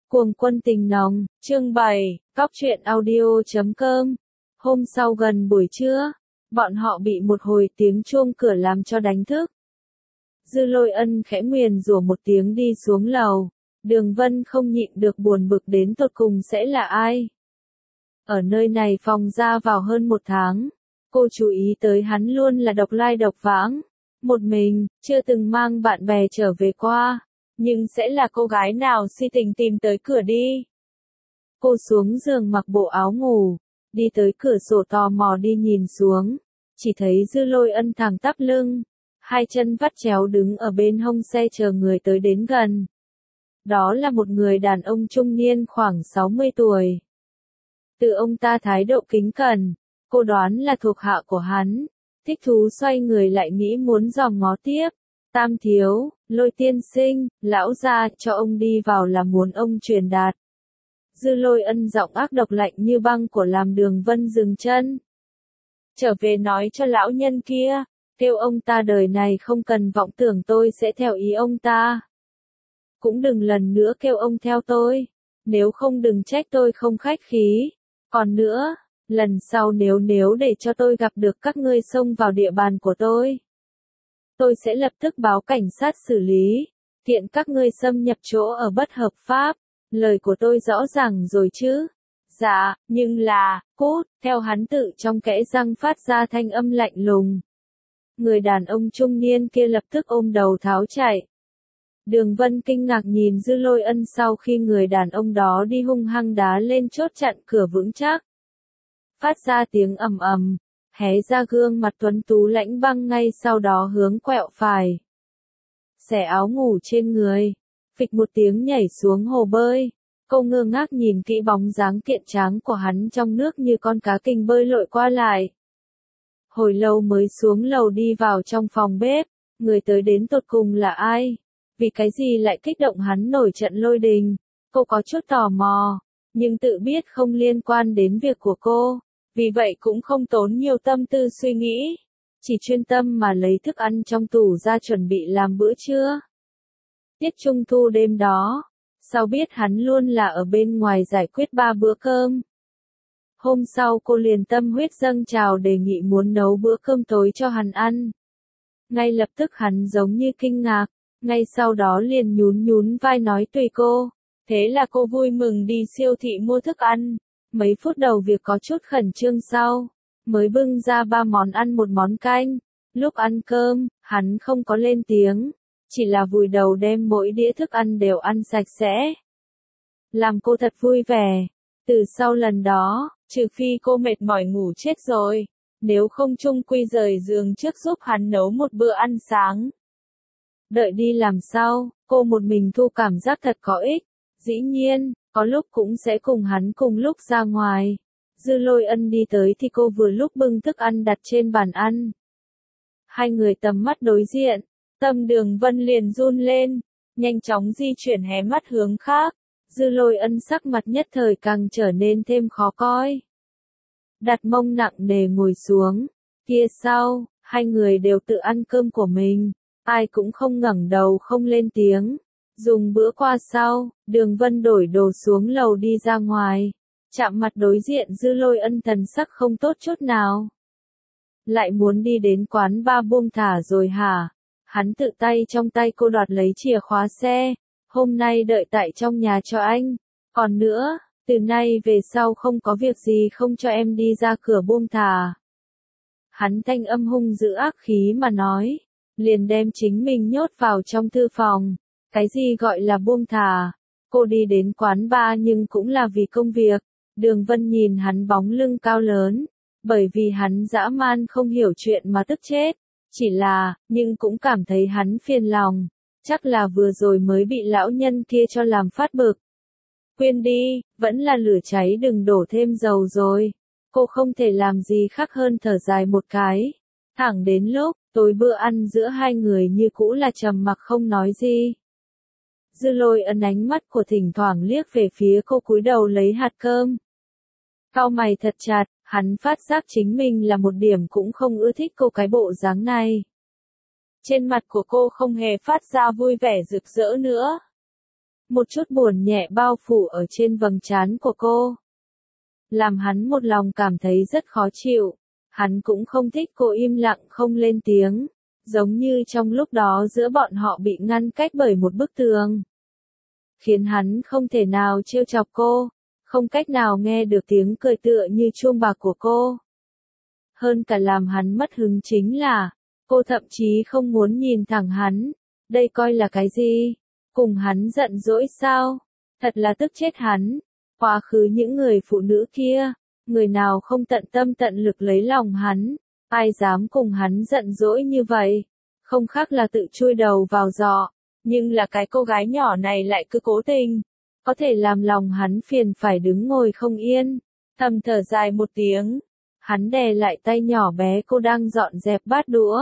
Cuồng quân tình nồng, chương 7, cóc truyện audio.com. Hôm sau gần buổi trưa, bọn họ bị một hồi tiếng chuông cửa làm cho đánh thức. Dư Lôi Ân khẽ nguyền rủa một tiếng đi xuống lầu, Đường Vân không nhịn được buồn bực đến tột cùng sẽ là ai. Ở nơi này phòng ra vào hơn một tháng, cô chú ý tới hắn luôn là độc lai độc vãng, một mình, chưa từng mang bạn bè trở về qua. Nhưng sẽ là cô gái nào si tình tìm tới cửa đi. Cô xuống giường mặc bộ áo ngủ, đi tới cửa sổ tò mò đi nhìn xuống, chỉ thấy Dư Lôi Ân thẳng tắp lưng, hai chân vắt chéo đứng ở bên hông xe chờ người tới đến gần. Đó là một người đàn ông trung niên khoảng 60 tuổi. Từ ông ta thái độ kính cẩn, cô đoán là thuộc hạ của hắn, thích thú xoay người lại nghĩ muốn dòm ngó tiếp. Tam thiếu, Lôi tiên sinh, lão gia cho ông đi vào là muốn ông truyền đạt. Dư Lôi Ân giọng ác độc lạnh như băng của làm Đường Vân dừng chân. Trở về nói cho lão nhân kia, kêu ông ta đời này không cần vọng tưởng tôi sẽ theo ý ông ta. Cũng đừng lần nữa kêu ông theo tôi, nếu không đừng trách tôi không khách khí. Còn nữa, lần sau nếu để cho tôi gặp được các ngươi xông vào địa bàn của tôi sẽ lập tức báo cảnh sát xử lý, kiện các ngươi xâm nhập chỗ ở bất hợp pháp, lời của tôi rõ ràng rồi chứ. Dạ, nhưng là, cút, theo hắn tự trong kẽ răng phát ra thanh âm lạnh lùng. Người đàn ông trung niên kia lập tức ôm đầu tháo chạy. Đường Vân kinh ngạc nhìn Dư Lôi Ân sau khi người đàn ông đó đi hung hăng đá lên chốt chặn cửa vững chắc. Phát ra tiếng ầm ầm. Hé ra gương mặt tuấn tú lãnh băng ngay sau đó hướng quẹo phải. Xẻ áo ngủ trên người, phịch một tiếng nhảy xuống hồ bơi. Cô ngơ ngác nhìn kỹ bóng dáng kiện tráng của hắn trong nước như con cá kinh bơi lội qua lại. Hồi lâu mới xuống lầu đi vào trong phòng bếp, người tới đến tột cùng là ai? Vì cái gì lại kích động hắn nổi trận lôi đình? Cô có chút tò mò, nhưng tự biết không liên quan đến việc của cô. Vì vậy cũng không tốn nhiều tâm tư suy nghĩ, chỉ chuyên tâm mà lấy thức ăn trong tủ ra chuẩn bị làm bữa trưa. Tiết Trung Thu đêm đó, sao biết hắn luôn là ở bên ngoài giải quyết 3 bữa cơm. Hôm sau cô liền tâm huyết dâng trào đề nghị muốn nấu bữa cơm tối cho hắn ăn. Ngay lập tức hắn giống như kinh ngạc, ngay sau đó liền nhún vai nói tùy cô. Thế là cô vui mừng đi siêu thị mua thức ăn. Mấy phút đầu việc có chút khẩn trương sau, mới bưng ra 3 món ăn một món canh. Lúc ăn cơm, hắn không có lên tiếng, chỉ là vùi đầu đem mỗi đĩa thức ăn đều ăn sạch sẽ. Làm cô thật vui vẻ. Từ sau lần đó, trừ phi cô mệt mỏi ngủ chết rồi, nếu không chung quy rời giường trước giúp hắn nấu một bữa ăn sáng. Đợi đi làm sau, cô một mình thu cảm giác thật có ích. Dĩ nhiên, có lúc cũng sẽ cùng hắn cùng lúc ra ngoài. Dư Lôi Ân đi tới thì cô vừa lúc bưng thức ăn đặt trên bàn ăn. Hai người tầm mắt đối diện, tâm Đường Vân liền run lên, nhanh chóng di chuyển hé mắt hướng khác. Dư Lôi Ân sắc mặt nhất thời càng trở nên thêm khó coi. Đặt mông nặng nề ngồi xuống, kia sau, hai người đều tự ăn cơm của mình, ai cũng không ngẩng đầu không lên tiếng. Dùng bữa qua sau, Đường Vân đổi đồ xuống lầu đi ra ngoài, chạm mặt đối diện Dư Lôi Ân thần sắc không tốt chút nào. Lại muốn đi đến quán bar buông thả rồi hả? Hắn tự tay trong tay cô đoạt lấy chìa khóa xe, hôm nay đợi tại trong nhà cho anh. Còn nữa, từ nay về sau không có việc gì không cho em đi ra cửa buông thả. Hắn thanh âm hung dữ ác khí mà nói, liền đem chính mình nhốt vào trong thư phòng. Cái gì gọi là buông thả? Cô đi đến quán bar nhưng cũng là vì công việc. Đường Vân nhìn hắn bóng lưng cao lớn, bởi vì hắn dã man không hiểu chuyện mà tức chết. Chỉ là, nhưng cũng cảm thấy hắn phiền lòng. Chắc là vừa rồi mới bị lão nhân kia cho làm phát bực. Quên đi, vẫn là lửa cháy đừng đổ thêm dầu rồi. Cô không thể làm gì khác hơn thở dài một cái. Thẳng đến lúc, tối bữa ăn giữa hai người như cũ là trầm mặc không nói gì. Dư Lôi Ân ánh mắt của thỉnh thoảng liếc về phía cô cúi đầu lấy hạt cơm. Cau mày thật chặt, hắn phát giác chính mình là một điểm cũng không ưa thích cô cái bộ dáng này. Trên mặt của cô không hề phát ra vui vẻ rực rỡ nữa. Một chút buồn nhẹ bao phủ ở trên vầng trán của cô, làm hắn một lòng cảm thấy rất khó chịu. Hắn cũng không thích cô im lặng không lên tiếng, giống như trong lúc đó giữa bọn họ bị ngăn cách bởi một bức tường, khiến hắn không thể nào trêu chọc cô, không cách nào nghe được tiếng cười tựa như chuông bạc của cô. Hơn cả làm hắn mất hứng chính là, cô thậm chí không muốn nhìn thẳng hắn. Đây coi là cái gì? Cùng hắn giận dỗi sao? Thật là tức chết hắn. Quá khứ những người phụ nữ kia, người nào không tận tâm tận lực lấy lòng hắn, ai dám cùng hắn giận dỗi như vậy? Không khác là tự chui đầu vào giọ, nhưng là cái cô gái nhỏ này lại cứ cố tình, có thể làm lòng hắn phiền phải đứng ngồi không yên. Thầm thở dài một tiếng, hắn đè lại tay nhỏ bé cô đang dọn dẹp bát đũa.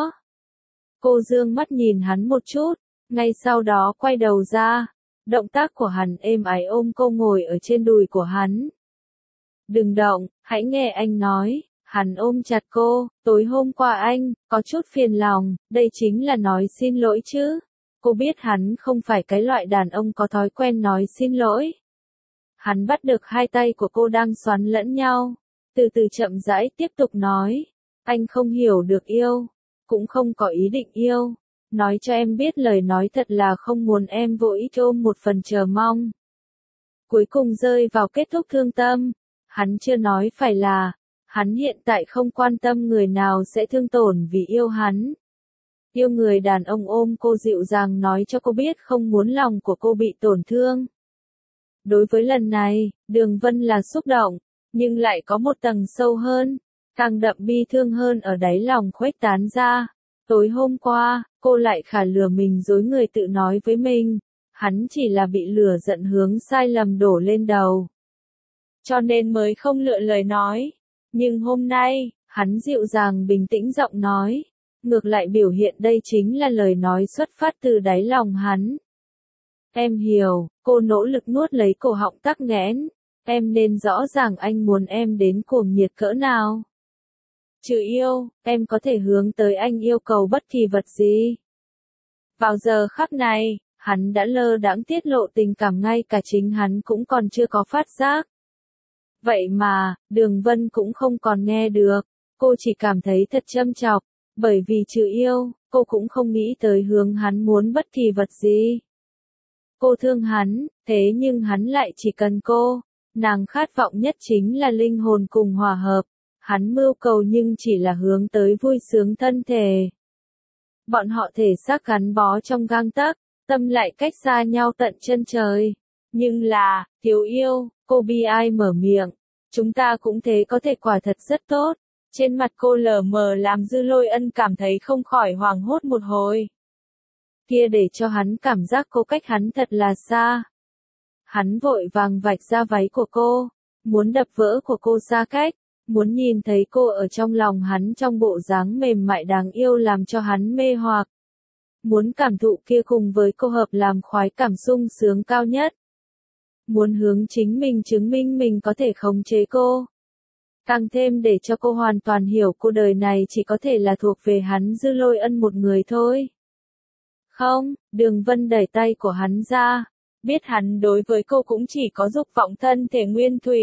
Cô dương mắt nhìn hắn một chút, ngay sau đó quay đầu ra. Động tác của hắn êm ái ôm cô ngồi ở trên đùi của hắn. Đừng động, hãy nghe anh nói. Hắn ôm chặt cô, tối hôm qua anh, có chút phiền lòng, đây chính là nói xin lỗi chứ. Cô biết hắn không phải cái loại đàn ông có thói quen nói xin lỗi. Hắn bắt được hai tay của cô đang xoắn lẫn nhau, từ từ chậm rãi tiếp tục nói. Anh không hiểu được yêu, cũng không có ý định yêu. Nói cho em biết lời nói thật là không muốn em vội ôm một phần chờ mong. Cuối cùng rơi vào kết thúc thương tâm. Hắn chưa nói phải là, hắn hiện tại không quan tâm người nào sẽ thương tổn vì yêu hắn. Yêu người đàn ông ôm cô dịu dàng nói cho cô biết không muốn lòng của cô bị tổn thương. Đối với lần này, Đường Vân là xúc động, nhưng lại có một tầng sâu hơn, càng đậm bi thương hơn ở đáy lòng khuếch tán ra. Tối hôm qua, cô lại khả lừa mình dối người tự nói với mình, hắn chỉ là bị lửa giận hướng sai lầm đổ lên đầu, cho nên mới không lựa lời nói. Nhưng hôm nay, hắn dịu dàng bình tĩnh giọng nói, ngược lại biểu hiện đây chính là lời nói xuất phát từ đáy lòng hắn. Em hiểu, cô nỗ lực nuốt lấy cổ họng tắc nghẽn, em nên rõ ràng anh muốn em đến cuồng nhiệt cỡ nào. Trừ yêu, em có thể hướng tới anh yêu cầu bất kỳ vật gì. Vào giờ khắc này, hắn đã lơ đãng tiết lộ tình cảm ngay cả chính hắn cũng còn chưa có phát giác. Vậy mà, Đường Vân cũng không còn nghe được, cô chỉ cảm thấy thật châm chọc, bởi vì trừ yêu, cô cũng không nghĩ tới hướng hắn muốn bất kỳ vật gì. Cô thương hắn, thế nhưng hắn lại chỉ cần cô, nàng khát vọng nhất chính là linh hồn cùng hòa hợp. Hắn mưu cầu nhưng chỉ là hướng tới vui sướng thân thể. Bọn họ thể xác gắn bó trong gang tấc, tâm lại cách xa nhau tận chân trời. Nhưng là, thiếu yêu, cô bi ai mở miệng. Chúng ta cũng thế có thể quả thật rất tốt. Trên mặt cô lờ mờ làm Dư Lôi Ân cảm thấy không khỏi hoảng hốt một hồi. Kia để cho hắn cảm giác cô cách hắn thật là xa. Hắn vội vàng vạch ra váy của cô, muốn đập vỡ của cô xa cách. Muốn nhìn thấy cô ở trong lòng hắn trong bộ dáng mềm mại đáng yêu làm cho hắn mê hoặc. Muốn cảm thụ kia cùng với cô hợp làm khoái cảm sung sướng cao nhất. Muốn hướng chính mình chứng minh mình có thể khống chế cô. Càng thêm để cho cô hoàn toàn hiểu cô đời này chỉ có thể là thuộc về hắn Dư Lôi Ân một người thôi. Không, Đường Vân đẩy tay của hắn ra. Biết hắn đối với cô cũng chỉ có dục vọng thân thể nguyên thủy.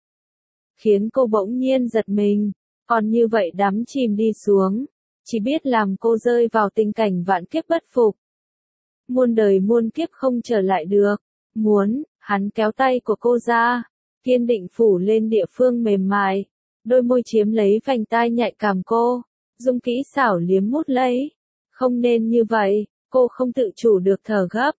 Khiến cô bỗng nhiên giật mình, còn như vậy đắm chìm đi xuống, chỉ biết làm cô rơi vào tình cảnh vạn kiếp bất phục. Muôn đời muôn kiếp không trở lại được, hắn kéo tay của cô ra, kiên định phủ lên địa phương mềm mại, đôi môi chiếm lấy vành tai nhạy cảm cô, dùng kỹ xảo liếm mút lấy. Không nên như vậy, cô không tự chủ được thở gấp,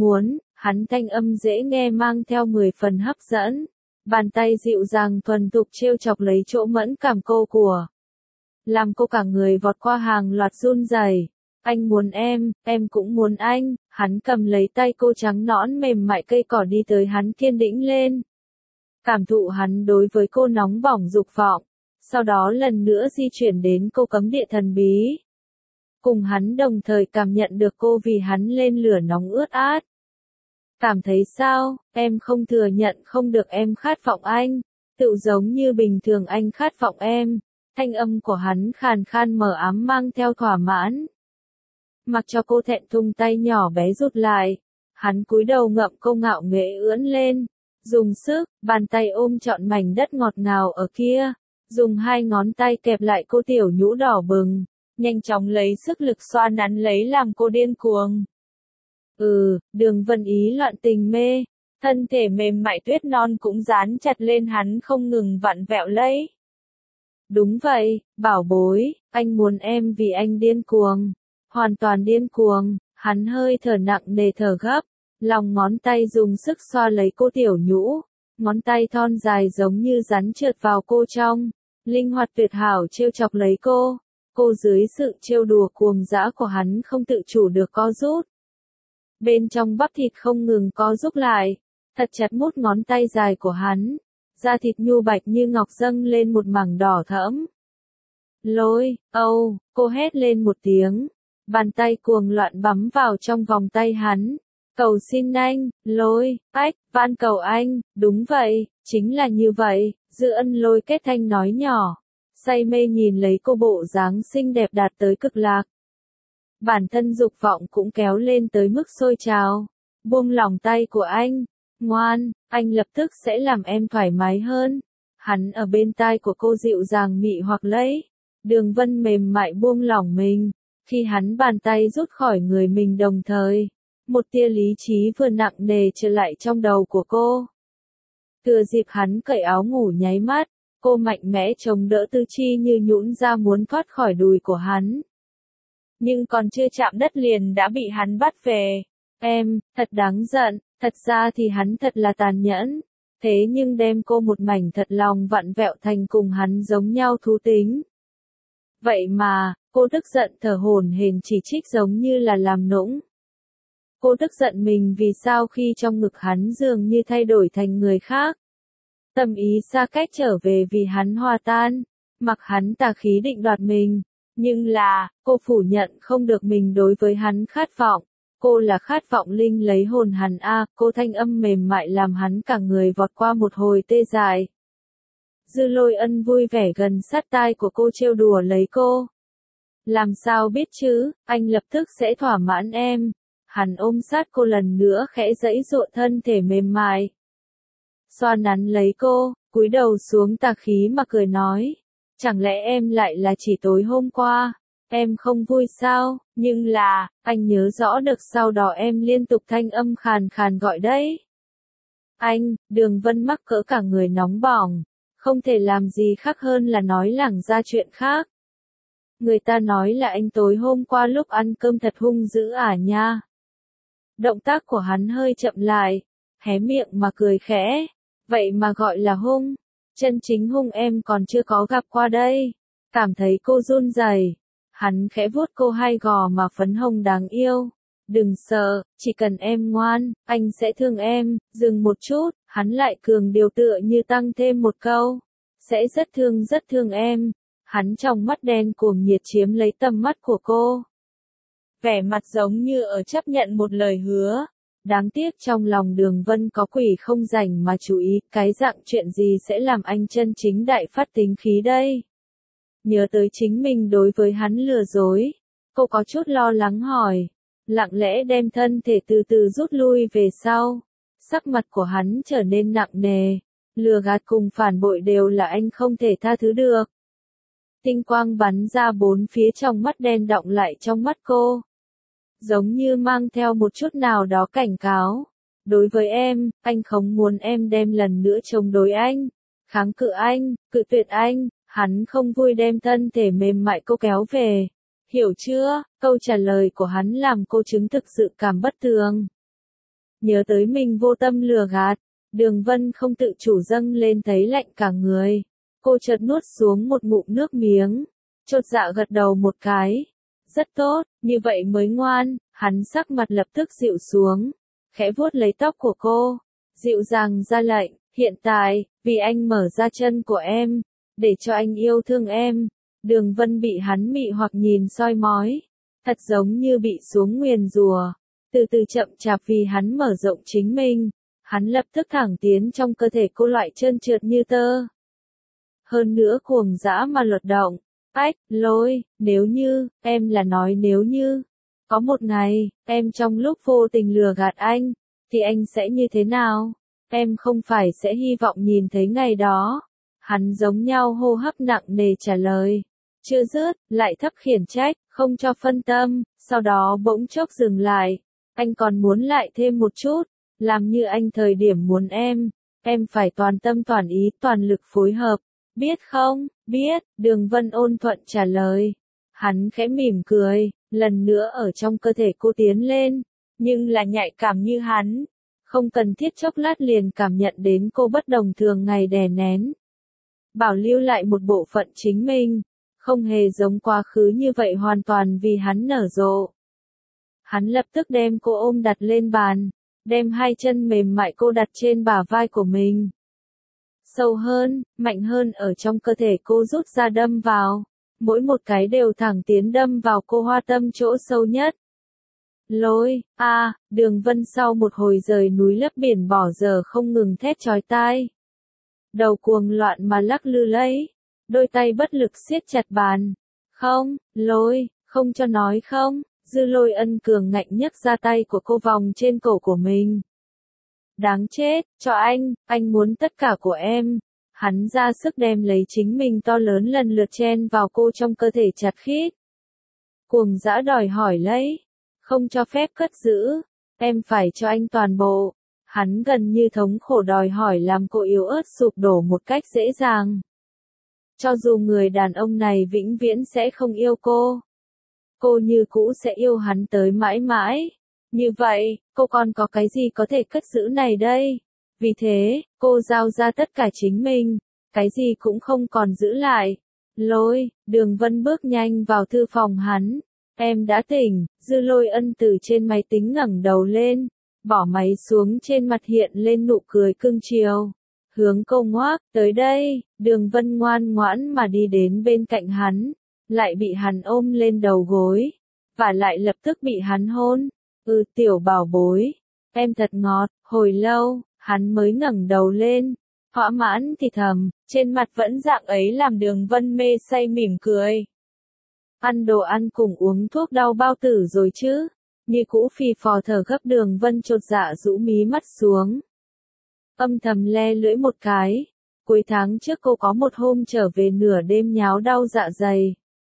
hắn thanh âm dễ nghe mang theo 10 phần hấp dẫn. Bàn tay dịu dàng thuần thục trêu chọc lấy chỗ mẫn cảm cô của. Làm cô cả người vọt qua hàng loạt run rẩy. Anh muốn em cũng muốn anh. Hắn cầm lấy tay cô trắng nõn mềm mại cây cỏ đi tới hắn kiên định lên. Cảm thụ hắn đối với cô nóng bỏng dục vọng. Sau đó lần nữa di chuyển đến cô cấm địa thần bí. Cùng hắn đồng thời cảm nhận được cô vì hắn lên lửa nóng ướt át. Cảm thấy sao, em không thừa nhận không được em khát vọng anh, tự giống như bình thường anh khát vọng em. Thanh âm của hắn khàn khan mờ ám mang theo thỏa mãn. Mặc cho cô thẹn thùng tay nhỏ bé rụt lại, Hắn cúi đầu ngậm cô ngạo nghễ ưỡn lên, dùng sức, bàn tay ôm trọn mảnh đất ngọt ngào ở kia, dùng hai ngón tay kẹp lại cô tiểu nhũ đỏ bừng, nhanh chóng lấy sức lực xoa nắn lấy làm cô điên cuồng. Đường Vân ý loạn tình mê, thân thể mềm mại tuyết non cũng dán chặt lên hắn không ngừng vặn vẹo lấy. Đúng vậy, bảo bối, anh muốn em vì anh điên cuồng, hoàn toàn điên cuồng, hắn hơi thở nặng nề thở gấp, lòng ngón tay dùng sức xoa lấy cô tiểu nhũ, ngón tay thon dài giống như rắn trượt vào cô trong, linh hoạt tuyệt hảo trêu chọc lấy cô dưới sự trêu đùa cuồng dã của hắn không tự chủ được co rút. Bên trong bắp thịt không ngừng co rút lại, thật chặt mút ngón tay dài của hắn, da thịt nhu bạch như ngọc dâng lên một mảng đỏ thẫm. Lôi, cô hét lên một tiếng, bàn tay cuồng loạn bắm vào trong vòng tay hắn. Cầu xin anh, Lôi, van cầu anh, đúng vậy, chính là như vậy, Dư Ân Lôi kết thanh nói nhỏ, say mê nhìn lấy cô bộ dáng xinh đẹp đạt tới cực lạc. Bản thân dục vọng cũng kéo lên tới mức sôi trào, buông lỏng tay của anh, ngoan, anh lập tức sẽ làm em thoải mái hơn. Hắn ở bên tai của cô dịu dàng mị hoặc lấy, Đường Vân mềm mại buông lỏng mình, khi hắn bàn tay rút khỏi người mình đồng thời. Một tia lý trí vừa nặng nề trở lại trong đầu của cô. Thừa dịp hắn cởi áo ngủ nháy mắt, cô mạnh mẽ chống đỡ tư chi như nhũn ra muốn thoát khỏi đùi của hắn. Nhưng còn chưa chạm đất liền đã bị hắn bắt về. Em, thật đáng giận, thật ra thì hắn thật là tàn nhẫn. Thế nhưng đem cô một mảnh thật lòng vặn vẹo thành cùng hắn giống nhau thú tính. Vậy mà, cô tức giận thở hổn hển chỉ trích giống như là làm nũng. Cô tức giận mình vì sao khi trong ngực hắn dường như thay đổi thành người khác. Tâm ý xa cách trở về vì hắn hòa tan, mặc hắn tà khí định đoạt mình. Nhưng là, cô phủ nhận không được mình đối với hắn khát vọng. Cô là khát vọng linh lấy hồn hắn cô thanh âm mềm mại làm hắn cả người vọt qua một hồi tê dại. Dư Lôi Ân vui vẻ gần sát tai của cô trêu đùa lấy cô. Làm sao biết chứ, anh lập tức sẽ thỏa mãn em. Hắn ôm sát cô lần nữa khẽ giãy giụa thân thể mềm mại. Xoa nắn lấy cô, cúi đầu xuống tà khí mà cười nói. Chẳng lẽ em lại là chỉ tối hôm qua, em không vui sao, nhưng là, anh nhớ rõ được sau đó em liên tục thanh âm khàn khàn gọi đấy. Anh, Đường Vân mắc cỡ cả người nóng bỏng, không thể làm gì khác hơn là nói lẳng ra chuyện khác. Người ta nói là anh tối hôm qua lúc ăn cơm thật hung dữ nha. Động tác của hắn hơi chậm lại, hé miệng mà cười khẽ, vậy mà gọi là hung, chân chính hung em còn chưa có gặp qua đây. Cảm thấy cô run rẩy, hắn khẽ vuốt cô hai gò mà phấn hồng đáng yêu. Đừng sợ, chỉ cần em ngoan, anh sẽ thương em. Dừng một chút, hắn lại cường điều tựa như tăng thêm một câu, sẽ rất thương em. Hắn trong mắt đen cuồng nhiệt chiếm lấy tầm mắt của cô. Vẻ mặt giống như ở chấp nhận một lời hứa. Đáng tiếc trong lòng Đường Vân có quỷ không rảnh mà chú ý, cái dạng chuyện gì sẽ làm anh chân chính đại phát tính khí đây. Nhớ tới chính mình đối với hắn lừa dối, cô có chút lo lắng hỏi, lặng lẽ đem thân thể từ từ rút lui về sau. Sắc mặt của hắn trở nên nặng nề, lừa gạt cùng phản bội đều là anh không thể tha thứ được. Tinh quang bắn ra bốn phía trong mắt đen đọng lại trong mắt cô. Giống như mang theo một chút nào đó cảnh cáo. Đối với em, anh không muốn em đem lần nữa chống đối anh. Kháng cự anh, cự tuyệt anh, hắn không vui đem thân thể mềm mại cô kéo về. Hiểu chưa? Câu trả lời của hắn làm cô chứng thực sự cảm bất tường. Nhớ tới mình vô tâm lừa gạt, Đường Vân không tự chủ dâng lên thấy lạnh cả người. Cô chợt nuốt xuống một ngụm nước miếng, chột dạ gật đầu một cái. Rất tốt, như vậy mới ngoan, hắn sắc mặt lập tức dịu xuống, khẽ vuốt lấy tóc của cô, dịu dàng ra lệnh, hiện tại, vì anh mở ra chân của em, để cho anh yêu thương em. Đường Vân bị hắn mị hoặc nhìn soi mói, thật giống như bị xuống nguyền rủa, từ từ chậm chạp vì hắn mở rộng chính mình, hắn lập tức thẳng tiến trong cơ thể cô loại trơn trượt như tơ. Hơn nữa cuồng dã mà luật động. Lôi, nếu như, em là nói nếu như. Có một ngày, em trong lúc vô tình lừa gạt anh, thì anh sẽ như thế nào? Em không phải sẽ hy vọng nhìn thấy ngày đó. Hắn giống nhau hô hấp nặng nề trả lời. Chưa dứt, lại thấp khiển trách, không cho phân tâm, sau đó bỗng chốc dừng lại. Anh còn muốn lại thêm một chút, làm như anh thời điểm muốn em phải toàn tâm toàn ý, toàn lực phối hợp. Biết không, biết, Đường Vân ôn thuận trả lời. Hắn khẽ mỉm cười, lần nữa ở trong cơ thể cô tiến lên, nhưng là nhạy cảm như hắn. Không cần thiết chốc lát liền cảm nhận đến cô bất đồng thường ngày đè nén. Bảo lưu lại một bộ phận chính mình, không hề giống quá khứ như vậy hoàn toàn vì hắn nở rộ. Hắn lập tức đem cô ôm đặt lên bàn, đem hai chân mềm mại cô đặt trên bả vai của mình. Sâu hơn, mạnh hơn ở trong cơ thể cô rút ra đâm vào, mỗi một cái đều thẳng tiến đâm vào cô hoa tâm chỗ sâu nhất. Lôi, Đường Vân sau một hồi rời núi lấp biển bỏ giờ không ngừng thét chói tai. Đầu cuồng loạn mà lắc lư lấy, đôi tay bất lực siết chặt bàn. Không, Lôi, không cho nói không, Dư Lôi Ân cường ngạnh nhấc ra tay của cô vòng trên cổ của mình. Đáng chết, cho anh muốn tất cả của em. Hắn ra sức đem lấy chính mình to lớn lần lượt chen vào cô trong cơ thể chặt khít. Cuồng dã đòi hỏi lấy, không cho phép cất giữ, em phải cho anh toàn bộ. Hắn gần như thống khổ đòi hỏi làm cô yếu ớt sụp đổ một cách dễ dàng. Cho dù người đàn ông này vĩnh viễn sẽ không yêu cô như cũ sẽ yêu hắn tới mãi mãi. Như vậy, cô còn có cái gì có thể cất giữ này đây? Vì thế, cô giao ra tất cả chính mình, cái gì cũng không còn giữ lại. Lôi, Đường Vân bước nhanh vào thư phòng hắn. Em đã tỉnh, Dư Lôi Ân từ trên máy tính ngẩng đầu lên, bỏ máy xuống, trên mặt hiện lên nụ cười cưng chiều. Hướng cô ngoác, tới đây, Đường Vân ngoan ngoãn mà đi đến bên cạnh hắn, lại bị hắn ôm lên đầu gối, và lại lập tức bị hắn hôn. Tiểu bảo bối, em thật ngọt. Hồi lâu, hắn mới ngẩng đầu lên, thỏa mãn thì thầm, trên mặt vẫn dạng ấy làm Đường Vân mê say mỉm cười. Ăn đồ ăn cùng uống thuốc đau bao tử rồi chứ? Như cũ phì phò thở gấp, Đường Vân chột dạ rũ mí mắt xuống. Âm thầm le lưỡi một cái. Cuối tháng trước cô có một hôm trở về nửa đêm nháo đau dạ dày.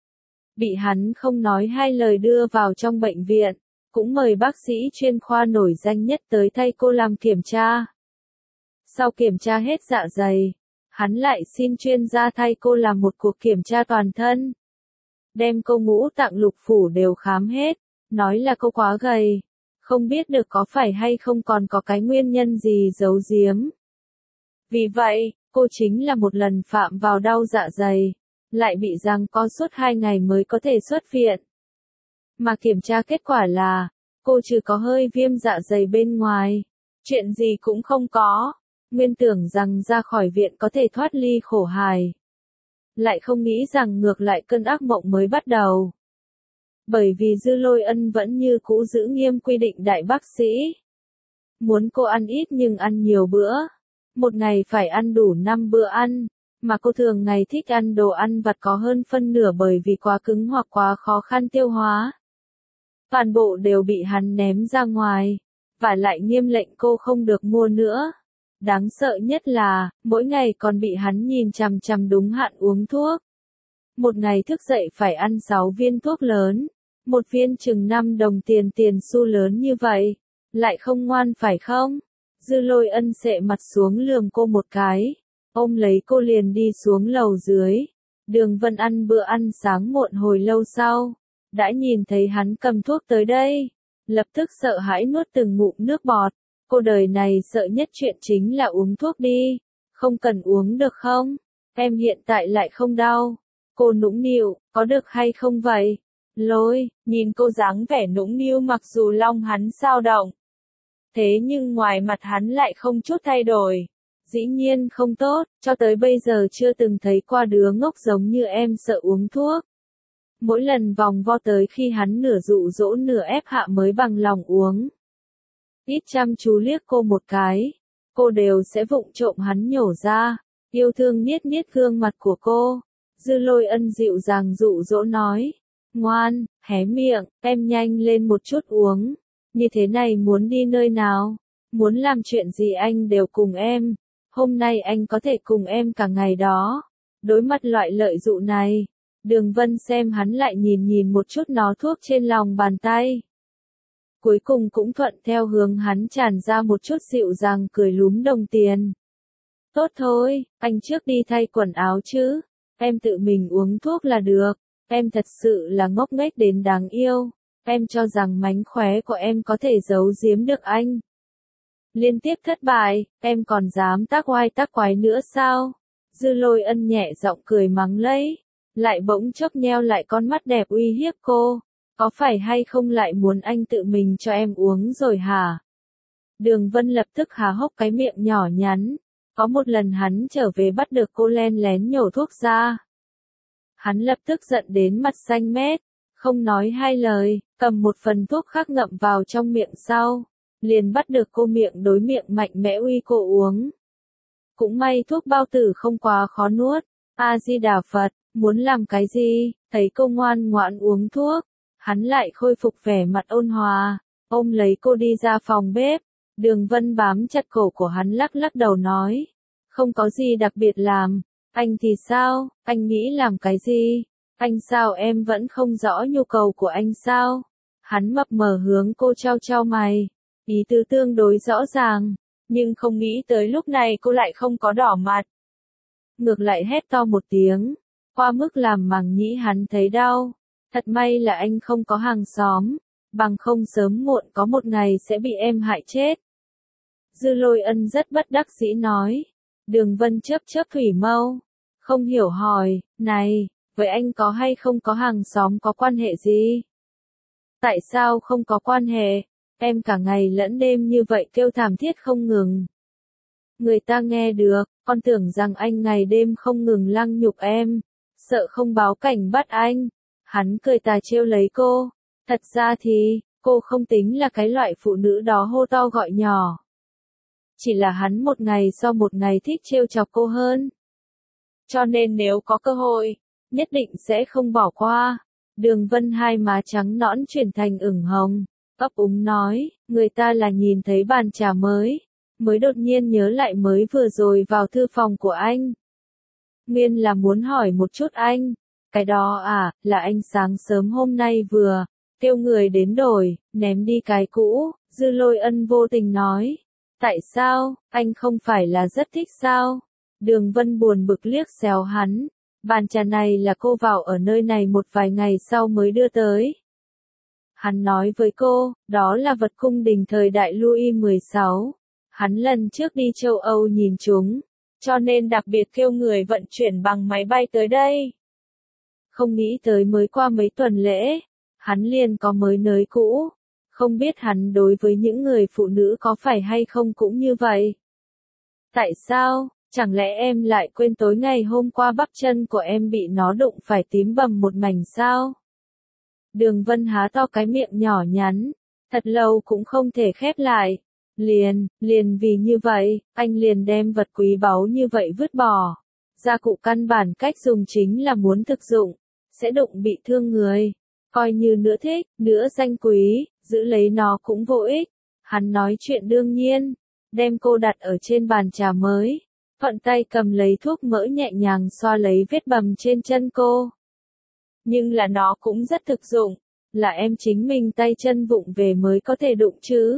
Bị hắn không nói hai lời đưa vào trong bệnh viện, cũng mời bác sĩ chuyên khoa nổi danh nhất tới thay cô làm kiểm tra. Sau kiểm tra hết dạ dày, hắn lại xin chuyên gia thay cô làm một cuộc kiểm tra toàn thân. Đem cô ngũ tạng lục phủ đều khám hết, nói là cô quá gầy, không biết được có phải hay không còn có cái nguyên nhân gì giấu giếm. Vì vậy, cô chính là một lần phạm vào đau dạ dày, lại bị giằng co suốt 2 ngày mới có thể xuất viện. Mà kiểm tra kết quả là, cô trừ có hơi viêm dạ dày bên ngoài, chuyện gì cũng không có. Nguyên tưởng rằng ra khỏi viện có thể thoát ly khổ hài, lại không nghĩ rằng ngược lại cơn ác mộng mới bắt đầu. Bởi vì Dư Lôi Ân vẫn như cũ giữ nghiêm quy định đại bác sĩ. Muốn cô ăn ít nhưng ăn nhiều bữa. Một ngày phải ăn đủ 5 bữa ăn. Mà cô thường ngày thích ăn đồ ăn vặt có hơn phân nửa bởi vì quá cứng hoặc quá khó khăn tiêu hóa. Toàn bộ đều bị hắn ném ra ngoài. Và lại nghiêm lệnh cô không được mua nữa. Đáng sợ nhất là, mỗi ngày còn bị hắn nhìn chằm chằm đúng hạn uống thuốc. Một ngày thức dậy phải ăn 6 viên thuốc lớn. Một viên chừng 5 đồng tiền xu lớn như vậy. Lại không ngoan phải không? Dư Lôi Ân sệ mặt xuống lườm cô một cái. Ôm lấy cô liền đi xuống lầu dưới. Đường Vân ăn bữa ăn sáng muộn hồi lâu sau. Đã nhìn thấy hắn cầm thuốc tới đây. Lập tức sợ hãi nuốt từng ngụm nước bọt. Cô đời này sợ nhất chuyện chính là uống thuốc đi. Không cần uống được không? Em hiện tại lại không đau. Cô nũng nịu, có được hay không vậy? Lôi, nhìn cô dáng vẻ nũng nịu mặc dù lòng hắn dao động. Thế nhưng ngoài mặt hắn lại không chút thay đổi. Dĩ nhiên không tốt, cho tới bây giờ chưa từng thấy qua đứa ngốc giống như em sợ uống thuốc. Mỗi lần vòng vo tới khi hắn nửa dụ dỗ nửa ép hạ mới bằng lòng uống. Ít chăm chú liếc cô một cái, cô đều sẽ vụng trộm hắn nhổ ra, yêu thương niết niết gương mặt của cô. Dư Lôi Ân dịu dàng dụ dỗ nói, Ngoan, hé miệng, em nhanh lên một chút uống. Như thế này muốn đi nơi nào? Muốn làm chuyện gì anh đều cùng em. Hôm nay anh có thể cùng em cả ngày đó. Đối mặt loại lợi dụ này, Đường Vân xem hắn lại nhìn nhìn một chút nó thuốc trên lòng bàn tay. Cuối cùng cũng thuận theo hướng hắn tràn ra một chút dịu dàng cười lúm đồng tiền. Tốt thôi, anh trước đi thay quần áo chứ. Em tự mình uống thuốc là được. Em thật sự là ngốc nghếch đến đáng yêu. Em cho rằng mánh khóe của em có thể giấu giếm được anh. Liên tiếp thất bại, em còn dám tác oai tác quái nữa sao? Dư Lôi Ân nhẹ giọng cười mắng lấy. Lại bỗng chốc nheo lại con mắt đẹp uy hiếp cô. Có phải hay không lại muốn anh tự mình cho em uống rồi hả? Đường Vân lập tức há hốc cái miệng nhỏ nhắn. Có một lần hắn trở về bắt được cô len lén nhổ thuốc ra. Hắn lập tức giận đến mặt xanh mét, không nói hai lời, cầm một phần thuốc khác ngậm vào trong miệng sau, liền bắt được cô miệng đối miệng mạnh mẽ uy cô uống. Cũng may thuốc bao tử không quá khó nuốt, A-di-đà Phật, muốn làm cái gì, thấy cô ngoan ngoãn uống thuốc, hắn lại khôi phục vẻ mặt ôn hòa, ôm lấy cô đi ra phòng bếp. Đường Vân bám chặt cổ của hắn lắc lắc đầu nói, không có gì đặc biệt làm, anh thì sao, anh nghĩ làm cái gì, anh sao em vẫn không rõ nhu cầu của anh sao, hắn mập mờ hướng cô trao trao mày, ý tứ tương đối rõ ràng, nhưng không nghĩ tới lúc này cô lại không có đỏ mặt. Ngược lại hét to một tiếng, qua mức làm màng nhĩ hắn thấy đau, thật may là anh không có hàng xóm, bằng không sớm muộn có một ngày sẽ bị em hại chết. Dư Lôi Ân rất bất đắc dĩ nói. Đường Vân chớp chớp thủy mâu, không hiểu hỏi, này, với anh có hay không có hàng xóm có quan hệ gì? Tại sao không có quan hệ? Em cả ngày lẫn đêm như vậy kêu thảm thiết không ngừng. Người ta nghe được, con tưởng rằng anh ngày đêm không ngừng lăng nhục em, sợ không báo cảnh bắt anh. Hắn cười tà trêu lấy cô, thật ra thì, cô không tính là cái loại phụ nữ đó hô to gọi nhỏ. Chỉ là hắn một ngày so một ngày thích trêu chọc cô hơn. Cho nên nếu có cơ hội, nhất định sẽ không bỏ qua. Đường Vân hai má trắng nõn chuyển thành ửng hồng, ấp úng nói, người ta là nhìn thấy bàn trà mới đột nhiên nhớ lại mới vừa rồi vào thư phòng của anh. Nguyên là muốn hỏi một chút anh, cái đó à, là anh sáng sớm hôm nay vừa kêu người đến đổi, ném đi cái cũ, Dư Lôi Ân vô tình nói. Tại sao, anh không phải là rất thích sao? Đường Vân buồn bực liếc xéo hắn. Bàn trà này là cô vào ở nơi này một vài ngày sau mới đưa tới. Hắn nói với cô, đó là vật cung đình thời đại Louis XVI. Hắn lần trước đi châu Âu nhìn chúng, cho nên đặc biệt kêu người vận chuyển bằng máy bay tới đây. Không nghĩ tới mới qua mấy tuần lễ, hắn liền có mới nới cũ. Không biết hắn đối với những người phụ nữ có phải hay không cũng như vậy. Tại sao, chẳng lẽ em lại quên tối ngày hôm qua bắp chân của em bị nó đụng phải tím bầm một mảnh sao? Đường Vân há to cái miệng nhỏ nhắn, thật lâu cũng không thể khép lại. Liền vì như vậy, anh liền đem vật quý báu như vậy vứt bỏ. Gia cụ căn bản cách dùng chính là muốn thực dụng, sẽ đụng bị thương người. Coi như nữa thích, nữa danh quý, giữ lấy nó cũng vô ích. Hắn nói chuyện đương nhiên, đem cô đặt ở trên bàn trà mới, thuận tay cầm lấy thuốc mỡ nhẹ nhàng xoa lấy vết bầm trên chân cô. Nhưng là nó cũng rất thực dụng, là em chính mình tay chân vụng về mới có thể đụng chứ.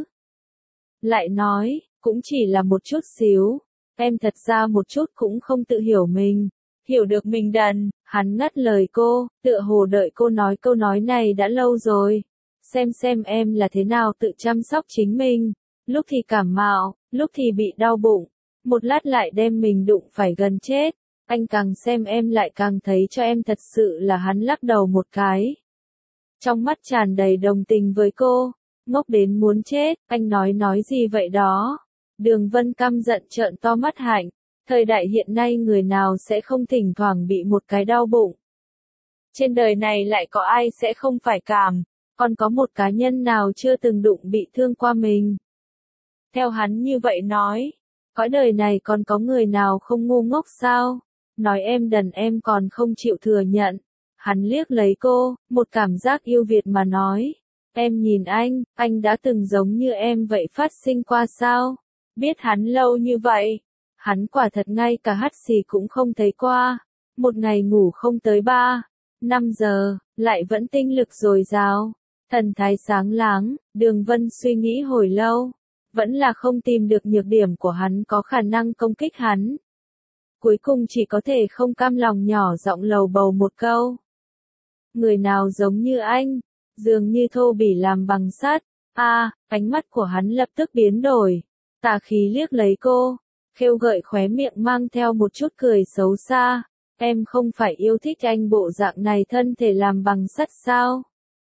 Lại nói, cũng chỉ là một chút xíu, em thật ra một chút cũng không tự hiểu mình. Hiểu được mình đần, hắn ngắt lời cô, tựa hồ đợi cô nói câu nói này đã lâu rồi. Xem em là thế nào tự chăm sóc chính mình, lúc thì cảm mạo, lúc thì bị đau bụng, một lát lại đem mình đụng phải gần chết. Anh càng xem em lại càng thấy cho em thật sự là hắn lắc đầu một cái. Trong mắt tràn đầy đồng tình với cô, ngốc đến muốn chết, anh nói gì vậy đó. Đường Vân căm giận trợn to mắt hạnh. Thời đại hiện nay người nào sẽ không thỉnh thoảng bị một cái đau bụng. Trên đời này lại có ai sẽ không phải cảm, còn có một cá nhân nào chưa từng đụng bị thương qua mình. Theo hắn như vậy nói, cõi đời này còn có người nào không ngu ngốc sao? Nói em đần em còn không chịu thừa nhận. Hắn liếc lấy cô, một cảm giác yêu Việt mà nói. Em nhìn anh đã từng giống như em vậy phát sinh qua sao? Biết hắn lâu như vậy, hắn quả thật ngay cả hắt xì cũng không thấy qua. Một ngày ngủ không tới 5 giờ, lại vẫn tinh lực dồi dào, thần thái sáng láng. Đường Vân suy nghĩ hồi lâu, vẫn là không tìm được nhược điểm của hắn có khả năng công kích hắn. Cuối cùng chỉ có thể không cam lòng nhỏ giọng lầu bầu một câu. Người nào giống như anh, dường như thô bỉ làm bằng sắt. Ánh mắt của hắn lập tức biến đổi, tà khí liếc lấy cô, khêu gợi khóe miệng mang theo một chút cười xấu xa. Em không phải yêu thích anh bộ dạng này thân thể làm bằng sắt sao?